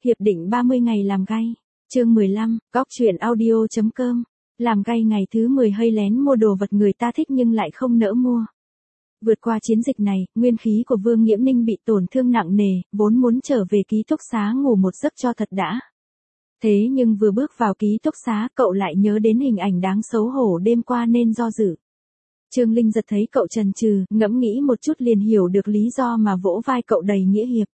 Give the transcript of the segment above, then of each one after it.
Hiệp định 30 ngày làm gay. Chương 15, góc truyện audio.com. Làm gay ngày thứ 10 hay lén mua đồ vật người ta thích nhưng lại không nỡ mua. Vượt qua chiến dịch này, nguyên khí của Vương Nghiễm Ninh bị tổn thương nặng nề, vốn muốn trở về ký túc xá ngủ một giấc cho thật đã. Thế nhưng vừa bước vào ký túc xá, cậu lại nhớ đến hình ảnh đáng xấu hổ đêm qua nên do dự. Trương Linh giật thấy cậu chần chừ, ngẫm nghĩ một chút liền hiểu được lý do mà vỗ vai cậu đầy nghĩa hiệp.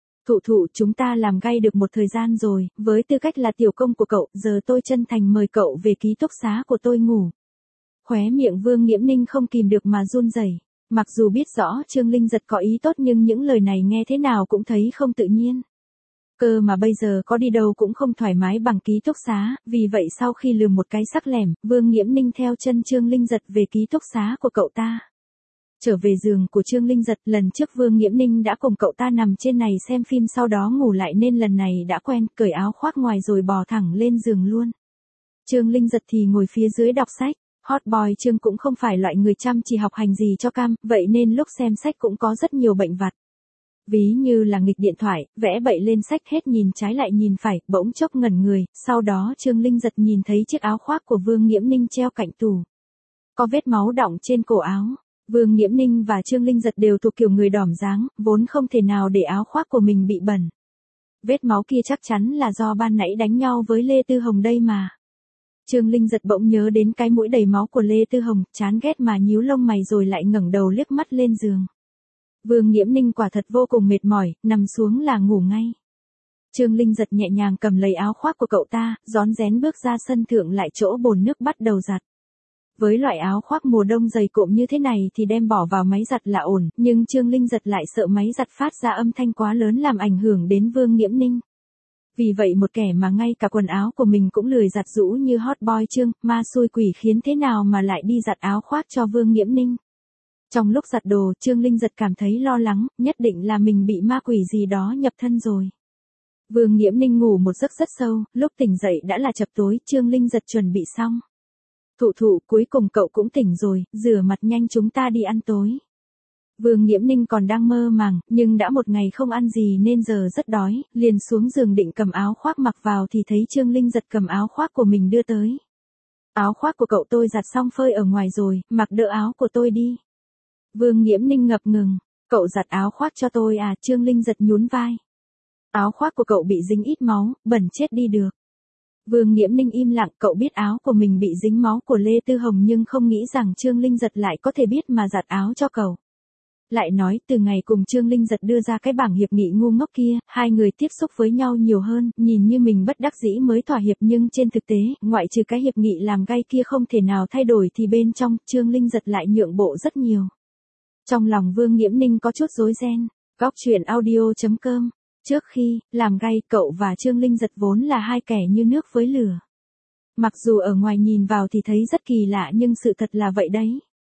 Thụ, chúng ta làm gay được một thời gian rồi, với tư cách là tiểu công của cậu, giờ tôi chân thành mời cậu về ký túc xá của tôi ngủ. Khóe miệng Vương Nghiễm Ninh không kìm được mà run rẩy. Mặc dù biết rõ Trương Linh giật có ý tốt nhưng những lời này nghe thế nào cũng thấy không tự nhiên. Cơ mà bây giờ có đi đâu cũng không thoải mái bằng ký túc xá, vì vậy sau khi lườm một cái sắc lẻm, Vương Nghiễm Ninh theo chân Trương Linh giật về ký túc xá của cậu ta. Trở về giường của Trương Linh giật, lần trước Vương Nghiễm Ninh đã cùng cậu ta nằm trên này xem phim sau đó ngủ lại nên lần này đã quen, cởi áo khoác ngoài rồi bò thẳng lên giường luôn. Trương Linh giật thì ngồi phía dưới đọc sách. Hot boy Trương cũng không phải loại người chăm chỉ học hành gì cho cam, vậy nên lúc xem sách cũng có rất nhiều bệnh vặt. Ví như là nghịch điện thoại, vẽ bậy lên sách hết nhìn trái lại nhìn phải, bỗng chốc ngẩn người, sau đó Trương Linh giật nhìn thấy chiếc áo khoác của Vương Nghiễm Ninh treo cạnh tủ. Có vết máu đọng trên cổ áo. Vương Nghiễm Ninh và Trương Linh giật đều thuộc kiểu người đỏm dáng, vốn không thể nào để áo khoác của mình bị bẩn. Vết máu kia chắc chắn là do ban nãy đánh nhau với Lê Tư Hồng đây mà. Trương Linh giật bỗng nhớ đến cái mũi đầy máu của Lê Tư Hồng, chán ghét mà nhíu lông mày rồi lại ngẩng đầu liếc mắt lên giường. Vương Nghiễm Ninh quả thật vô cùng mệt mỏi, nằm xuống là ngủ ngay. Trương Linh giật nhẹ nhàng cầm lấy áo khoác của cậu ta, rón rén bước ra sân thượng lại chỗ bồn nước bắt đầu giặt. Với loại áo khoác mùa đông dày cộm như thế này thì đem bỏ vào máy giặt là ổn, nhưng Trương Linh giật lại sợ máy giặt phát ra âm thanh quá lớn làm ảnh hưởng đến Vương Nghiễm Ninh. Vì vậy một kẻ mà ngay cả quần áo của mình cũng lười giặt giũ như hot boy Trương, ma xui quỷ khiến thế nào mà lại đi giặt áo khoác cho Vương Nghiễm Ninh. Trong lúc giặt đồ, Trương Linh giật cảm thấy lo lắng, nhất định là mình bị ma quỷ gì đó nhập thân rồi. Vương Nghiễm Ninh ngủ một giấc rất sâu, lúc tỉnh dậy đã là chập tối, Trương Linh giật chuẩn bị xong. Thụ, cuối cùng cậu cũng tỉnh rồi, rửa mặt nhanh chúng ta đi ăn tối. Vương Nghiễm Ninh còn đang mơ màng, nhưng đã một ngày không ăn gì nên giờ rất đói, liền xuống giường định cầm áo khoác mặc vào thì thấy Trương Linh giật cầm áo khoác của mình đưa tới. Áo khoác của cậu tôi giặt xong phơi ở ngoài rồi, mặc đỡ áo của tôi đi. Vương Nghiễm Ninh ngập ngừng, cậu giặt áo khoác cho tôi à? Trương Linh giật nhún vai. Áo khoác của cậu bị dính ít máu, bẩn chết đi được. Vương Nghiễm Ninh im lặng, cậu biết áo của mình bị dính máu của Lê Tư Hồng nhưng không nghĩ rằng Trương Linh giật lại có thể biết mà giặt áo cho cậu. Lại nói, từ ngày cùng Trương Linh giật đưa ra cái bảng hiệp nghị ngu ngốc kia, hai người tiếp xúc với nhau nhiều hơn, nhìn như mình bất đắc dĩ mới thỏa hiệp nhưng trên thực tế, ngoại trừ cái hiệp nghị làm gay kia không thể nào thay đổi thì bên trong, Trương Linh giật lại nhượng bộ rất nhiều. Trong lòng Vương Nghiễm Ninh có chút rối ren. Góc truyện audio.com. Trước khi làm gay, cậu và Trương Linh giật vốn là hai kẻ như nước với lửa. Mặc dù ở ngoài nhìn vào thì thấy rất kỳ lạ nhưng sự thật là vậy đấy.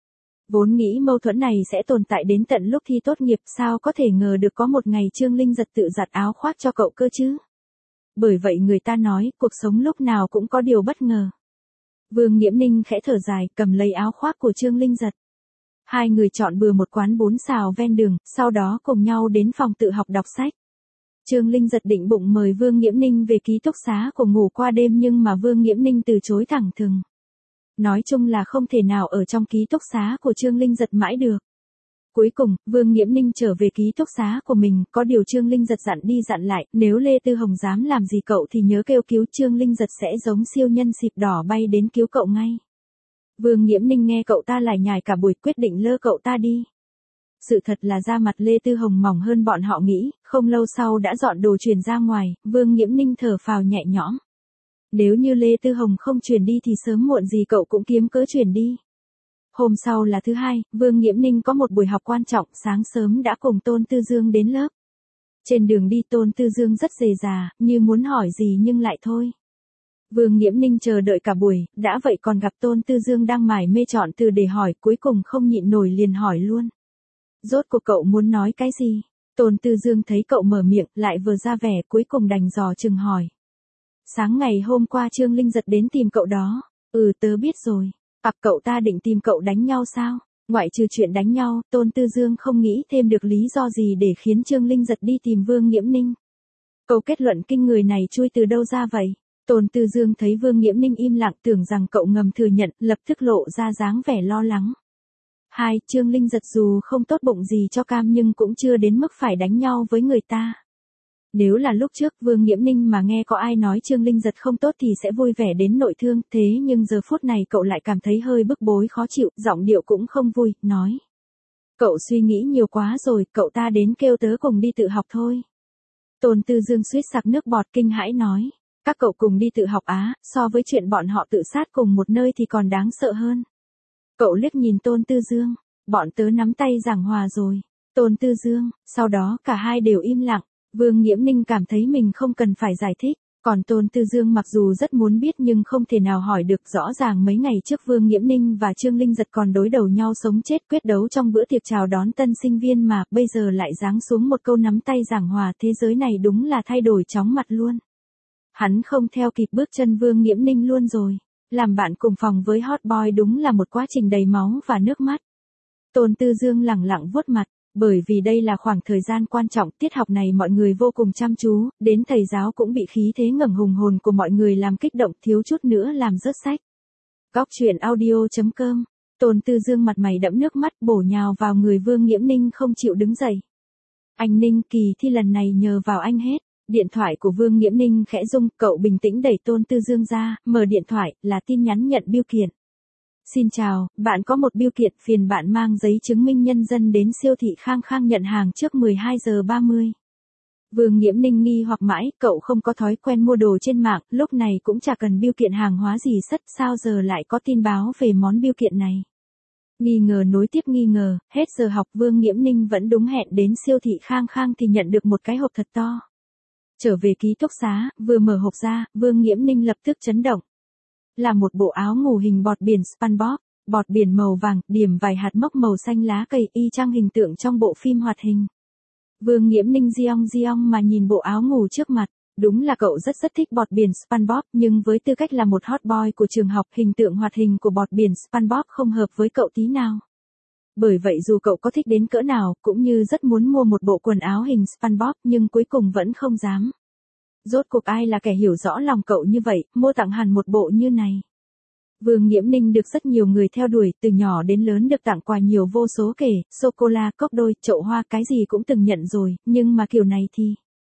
Vốn nghĩ mâu thuẫn này sẽ tồn tại đến tận lúc thi tốt nghiệp, sao có thể ngờ được có một ngày Trương Linh giật tự giặt áo khoác cho cậu cơ chứ. Bởi vậy người ta nói, cuộc sống lúc nào cũng có điều bất ngờ. Vương Nghiễm Ninh khẽ thở dài, cầm lấy áo khoác của Trương Linh giật. Hai người chọn bừa một quán bún xào ven đường, sau đó cùng nhau đến phòng tự học đọc sách. Trương Linh giật định bụng mời Vương Nghiễm Ninh về ký túc xá cùng ngủ qua đêm nhưng mà Vương Nghiễm Ninh từ chối thẳng thừng. Nói chung là không thể nào ở trong ký túc xá của Trương Linh giật mãi được. Cuối cùng, Vương Nghiễm Ninh trở về ký túc xá của mình, có điều Trương Linh giật dặn đi dặn lại, nếu Lê Tư Hồng dám làm gì cậu thì nhớ kêu cứu. Trương Linh giật sẽ giống siêu nhân xịp đỏ bay đến cứu cậu ngay. Vương Nghiễm Ninh nghe cậu ta lải nhải cả buổi quyết định lơ cậu ta đi. Sự thật là da mặt Lê Tư Hồng mỏng hơn bọn họ nghĩ, không lâu sau đã dọn đồ chuyển ra ngoài, Vương Nghiễm Ninh thở phào nhẹ nhõm. Nếu như Lê Tư Hồng không chuyển đi thì sớm muộn gì cậu cũng kiếm cớ chuyển đi. Hôm sau là thứ hai, Vương Nghiễm Ninh có một buổi học quan trọng, sáng sớm đã cùng Tôn Tư Dương đến lớp. Trên đường đi Tôn Tư Dương rất rề rà, như muốn hỏi gì nhưng lại thôi. Vương Nghiễm Ninh chờ đợi cả buổi, đã vậy còn gặp Tôn Tư Dương đang mải mê chọn từ để hỏi, cuối cùng không nhịn nổi liền hỏi luôn. Rốt cuộc cậu muốn nói cái gì? Tôn Tư Dương thấy cậu mở miệng, lại vừa ra vẻ, cuối cùng đành dò chừng hỏi. Sáng ngày hôm qua Trương Linh giật đến tìm cậu đó. Tớ biết rồi. Cậu ta định tìm cậu đánh nhau sao? Ngoại trừ chuyện đánh nhau, Tôn Tư Dương không nghĩ thêm được lý do gì để khiến Trương Linh giật đi tìm Vương Nghiễm Ninh. Câu kết luận kinh người này chui từ đâu ra vậy? Tôn Tư Dương thấy Vương Nghiễm Ninh im lặng tưởng rằng cậu ngầm thừa nhận, lập tức lộ ra dáng vẻ lo lắng. Trương Linh Giật dù không tốt bụng gì cho cam nhưng cũng chưa đến mức phải đánh nhau với người ta. Nếu là lúc trước Vương Nghiễm Ninh mà nghe có ai nói Trương Linh Giật không tốt thì sẽ vui vẻ đến nội thương, thế nhưng giờ phút này cậu lại cảm thấy hơi bức bối khó chịu, giọng điệu cũng không vui, nói. Cậu suy nghĩ nhiều quá rồi, cậu ta đến kêu tớ cùng đi tự học thôi. Tôn Tư Dương suýt sặc nước bọt kinh hãi nói. Các cậu cùng đi tự học á, so với chuyện bọn họ tự sát cùng một nơi thì còn đáng sợ hơn. Cậu liếc nhìn Tôn Tư Dương, bọn tớ nắm tay giảng hòa rồi. Tôn Tư Dương, sau đó cả hai đều im lặng. Vương Nghiễm Ninh cảm thấy mình không cần phải giải thích, còn Tôn Tư Dương mặc dù rất muốn biết nhưng không thể nào hỏi được. Rõ ràng mấy ngày trước Vương Nghiễm Ninh và Trương Linh Giật còn đối đầu nhau sống chết quyết đấu trong bữa tiệc chào đón tân sinh viên mà bây giờ lại giáng xuống một câu nắm tay giảng hòa, thế giới này đúng là thay đổi chóng mặt luôn. Hắn không theo kịp bước chân Vương Nghiễm Ninh luôn rồi. Làm bạn cùng phòng với hot boy đúng là một quá trình đầy máu và nước mắt. Tôn Tư Dương lẳng lặng vuốt mặt, bởi vì đây là khoảng thời gian quan trọng, tiết học này mọi người vô cùng chăm chú, đến thầy giáo cũng bị khí thế ngẩng hùng hồn của mọi người làm kích động, thiếu chút nữa làm rớt sách. Góc truyện audio.com. Tôn Tư Dương mặt mày đẫm nước mắt bổ nhào vào người Vương Nghiễm Ninh không chịu đứng dậy. Anh Ninh, kỳ thi lần này nhờ vào anh hết. Điện thoại của Vương Nghiễm Ninh khẽ rung, cậu bình tĩnh đẩy Tôn Tư Dương ra, mở điện thoại, là tin nhắn nhận bưu kiện. Xin chào, bạn có một bưu kiện, phiền bạn mang giấy chứng minh nhân dân đến siêu thị Khang Khang nhận hàng trước 12 giờ 30. Vương Nghiễm Ninh nghi hoặc mãi, cậu không có thói quen mua đồ trên mạng, lúc này cũng chả cần bưu kiện hàng hóa gì sất, sao giờ lại có tin báo về món bưu kiện này. Nghi ngờ nối tiếp nghi ngờ, hết giờ học Vương Nghiễm Ninh vẫn đúng hẹn đến siêu thị Khang Khang thì nhận được một cái hộp thật to. Trở về ký túc xá, vừa mở hộp ra, Vương Nghiễm Ninh lập tức chấn động. Là một bộ áo ngủ hình bọt biển SpongeBob, bọt biển màu vàng, điểm vài hạt mốc màu xanh lá cây, y chang hình tượng trong bộ phim hoạt hình. Vương Nghiễm Ninh giong mà nhìn bộ áo ngủ trước mặt, đúng là cậu rất thích bọt biển SpongeBob, nhưng với tư cách là một hot boy của trường học, hình tượng hoạt hình của bọt biển SpongeBob không hợp với cậu tí nào. Bởi vậy dù cậu có thích đến cỡ nào, cũng như rất muốn mua một bộ quần áo hình SpongeBob, nhưng cuối cùng vẫn không dám. Rốt cuộc ai là kẻ hiểu rõ lòng cậu như vậy, mua tặng hẳn một bộ như này. Vương Nghiễm Ninh được rất nhiều người theo đuổi, từ nhỏ đến lớn được tặng quà nhiều vô số kể, sô-cô-la, cốc đôi, chậu hoa, cái gì cũng từng nhận rồi, nhưng mà kiểu này thì...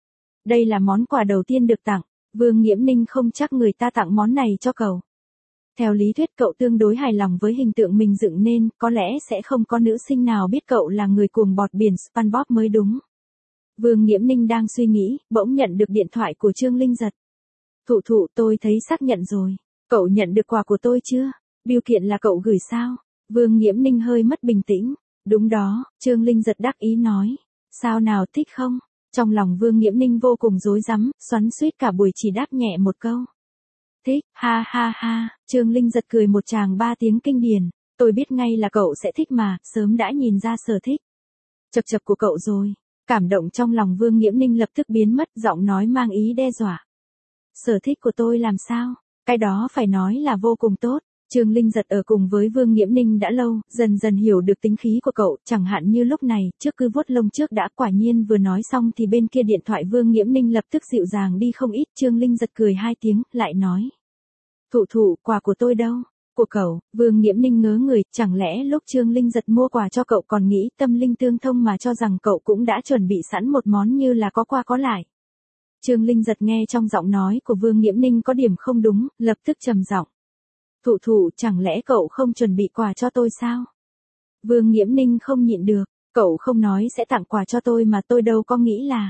Đây là món quà đầu tiên được tặng, Vương Nghiễm Ninh không chắc người ta tặng món này cho cậu. Theo lý thuyết cậu tương đối hài lòng với hình tượng mình dựng nên, có lẽ sẽ không có nữ sinh nào biết cậu là người cuồng bọt biển SpongeBob mới đúng. Vương Nghiễm Ninh đang suy nghĩ, bỗng nhận được điện thoại của Trương Linh Giật. Thụ, tôi thấy xác nhận rồi. Cậu nhận được quà của tôi chưa? Bưu kiện là cậu gửi sao? Vương Nghiễm Ninh hơi mất bình tĩnh. Đúng đó, Trương Linh Giật đắc ý nói. Sao nào, thích không? Trong lòng Vương Nghiễm Ninh vô cùng rối rắm, xoắn xuýt cả buổi chỉ đáp nhẹ một câu. Thích, ha ha ha, Trương Linh Giật cười một tràng 3 tiếng kinh điển. Tôi biết ngay là cậu sẽ thích mà, sớm đã nhìn ra sở thích. Chập của cậu rồi. Cảm động trong lòng Vương Nghiễm Ninh lập tức biến mất, giọng nói mang ý đe dọa. Sở thích của tôi làm sao? Cái đó phải nói là vô cùng tốt. Trương Linh Giật ở cùng với Vương Nghiễm Ninh đã lâu, dần dần hiểu được tính khí của cậu, chẳng hạn như lúc này, trước cứ vuốt lông trước đã, quả nhiên vừa nói xong thì bên kia điện thoại Vương Nghiễm Ninh lập tức dịu dàng đi không ít. Trương Linh Giật cười 2 tiếng, lại nói. Thụ, quà của tôi đâu? Của cậu. Vương Nghiễm Ninh ngớ người, chẳng lẽ lúc Trương Linh Giật mua quà cho cậu còn nghĩ tâm linh tương thông mà cho rằng cậu cũng đã chuẩn bị sẵn một món như là có qua có lại. Trương Linh Giật nghe trong giọng nói của Vương Nghiễm Ninh có điểm không đúng, lập tức trầm giọng. Thụ, chẳng lẽ cậu không chuẩn bị quà cho tôi sao? Vương Nghiễm Ninh không nhịn được, cậu không nói sẽ tặng quà cho tôi mà tôi đâu có nghĩ là.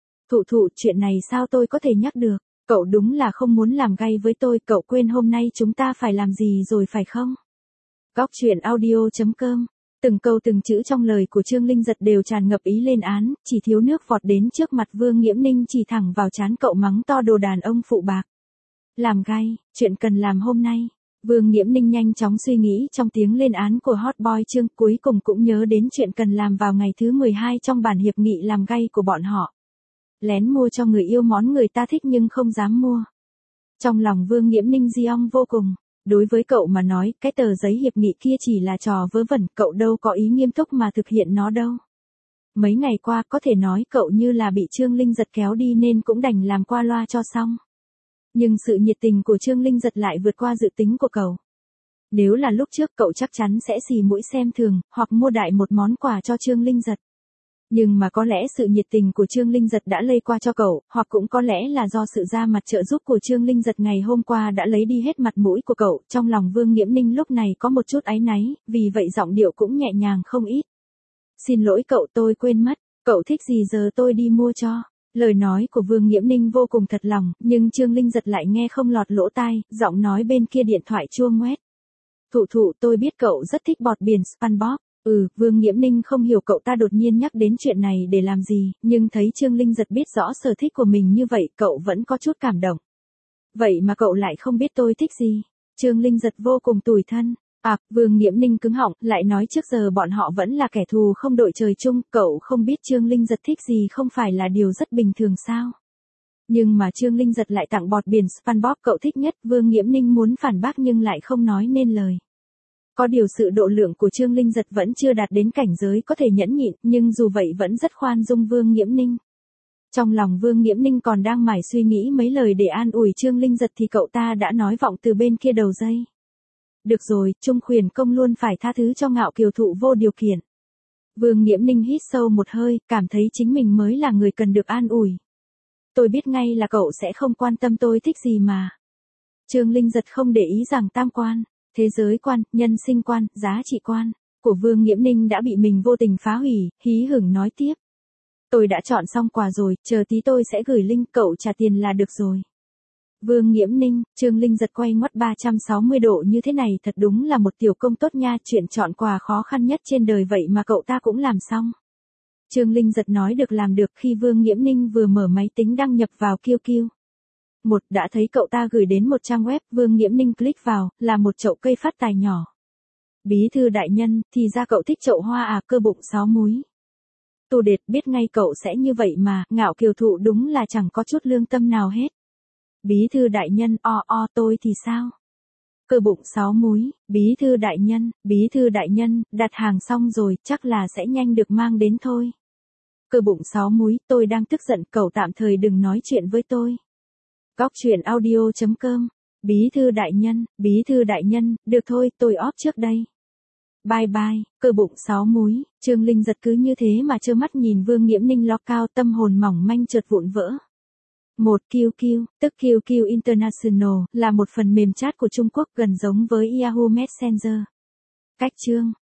Thụ, chuyện này sao tôi có thể nhắc được? Cậu đúng là không muốn làm gay với tôi, cậu quên hôm nay chúng ta phải làm gì rồi phải không? Góc truyện audio.com. Từng câu từng chữ trong lời của Trương Linh Giật đều tràn ngập ý lên án, chỉ thiếu nước vọt đến trước mặt Vương Nghiễm Ninh chỉ thẳng vào trán cậu mắng to đồ đàn ông phụ bạc. Làm gay, chuyện cần làm hôm nay. Vương Nghiễm Ninh nhanh chóng suy nghĩ trong tiếng lên án của hot boy Trương, cuối cùng cũng nhớ đến chuyện cần làm vào ngày thứ 12 trong bản hiệp nghị làm gay của bọn họ. Lén mua cho người yêu món người ta thích nhưng không dám mua. Trong lòng Vương Nghiễm Ninh giong vô cùng. Đối với cậu mà nói, cái tờ giấy hiệp nghị kia chỉ là trò vớ vẩn, cậu đâu có ý nghiêm túc mà thực hiện nó đâu. mấy ngày qua có thể nói cậu như là bị Trương Linh Giật kéo đi nên cũng đành làm qua loa cho xong. Nhưng sự nhiệt tình của Trương Linh Giật lại vượt qua dự tính của cậu. Nếu là lúc trước cậu chắc chắn sẽ xì mũi xem thường, hoặc mua đại một món quà cho Trương Linh Giật. Nhưng mà có lẽ sự nhiệt tình của Trương Linh Giật đã lây qua cho cậu, hoặc cũng có lẽ là do sự ra mặt trợ giúp của Trương Linh Giật ngày hôm qua đã lấy đi hết mặt mũi của cậu. Trong lòng Vương Nghiễm Ninh lúc này có một chút áy náy, vì vậy giọng điệu cũng nhẹ nhàng không ít. Xin lỗi cậu, tôi quên mất, cậu thích gì giờ tôi đi mua cho. Lời nói của Vương Nghiễm Ninh vô cùng thật lòng, nhưng Trương Linh Giật lại nghe không lọt lỗ tai, giọng nói bên kia điện thoại chua ngoét. Thụ, tôi biết cậu rất thích bọt biển SpongeBob. Vương Nghiễm Ninh không hiểu cậu ta đột nhiên nhắc đến chuyện này để làm gì, nhưng thấy Trương Linh Giật biết rõ sở thích của mình như vậy, cậu vẫn có chút cảm động. Vậy mà cậu lại không biết tôi thích gì? Trương Linh Giật vô cùng tủi thân. Vương Nghiễm Ninh cứng họng, lại nói trước giờ bọn họ vẫn là kẻ thù không đội trời chung, cậu không biết Trương Linh Giật thích gì không phải là điều rất bình thường sao? Nhưng mà Trương Linh Giật lại tặng bọt biển SpongeBob cậu thích nhất, Vương Nghiễm Ninh muốn phản bác nhưng lại không nói nên lời. Có điều sự độ lượng của Trương Linh Giật vẫn chưa đạt đến cảnh giới có thể nhẫn nhịn, nhưng dù vậy vẫn rất khoan dung Vương Nghiễm Ninh. Trong lòng Vương Nghiễm Ninh còn đang mải suy nghĩ mấy lời để an ủi Trương Linh Giật thì cậu ta đã nói vọng từ bên kia đầu dây. Được rồi, Trung Khuyển Công luôn phải tha thứ cho Ngạo Kiều Thụ vô điều kiện. Vương Nghiễm Ninh hít sâu một hơi, cảm thấy chính mình mới là người cần được an ủi. Tôi biết ngay là cậu sẽ không quan tâm tôi thích gì mà. Trương Linh Giật không để ý rằng tam quan, thế giới quan, nhân sinh quan, giá trị quan của Vương Nghiễm Ninh đã bị mình vô tình phá hủy, hí hửng nói tiếp. Tôi đã chọn xong quà rồi, chờ tí tôi sẽ gửi link, cậu trả tiền là được rồi. Vương Nghiễm Ninh, Trương Linh Giật quay ngoắt 360 độ như thế này thật đúng là một tiểu công tốt nha, chuyện chọn quà khó khăn nhất trên đời vậy mà cậu ta cũng làm xong. Trương Linh Giật nói được làm được khi Vương Nghiễm Ninh vừa mở máy tính đăng nhập vào QQ. Đã thấy cậu ta gửi đến một trang web, Vương Nghiễm Ninh click vào, là một chậu cây phát tài nhỏ. Bí thư đại nhân, thì ra cậu thích chậu hoa cơ bụng 6 múi. Tù Đệt biết ngay cậu sẽ như vậy mà, Ngạo Kiều Thụ đúng là chẳng có chút lương tâm nào hết. Bí thư đại nhân, tôi thì sao? Cơ bụng 6 múi, bí thư đại nhân, đặt hàng xong rồi, chắc là sẽ nhanh được mang đến thôi. Cơ bụng 6 múi, tôi đang tức giận, cậu tạm thời đừng nói chuyện với tôi. Góc truyện audio.com. Bí thư đại nhân, được thôi, tôi off trước đây. Bye bye, cơ bụng 6 múi, Trương Linh Giật cứ như thế mà trơ mắt nhìn Vương Nghiễm Ninh ló cao, tâm hồn mỏng manh chợt vụn vỡ. QQ, tức QQ International, là một phần mềm chat của Trung Quốc gần giống với Yahoo Messenger. Cách chương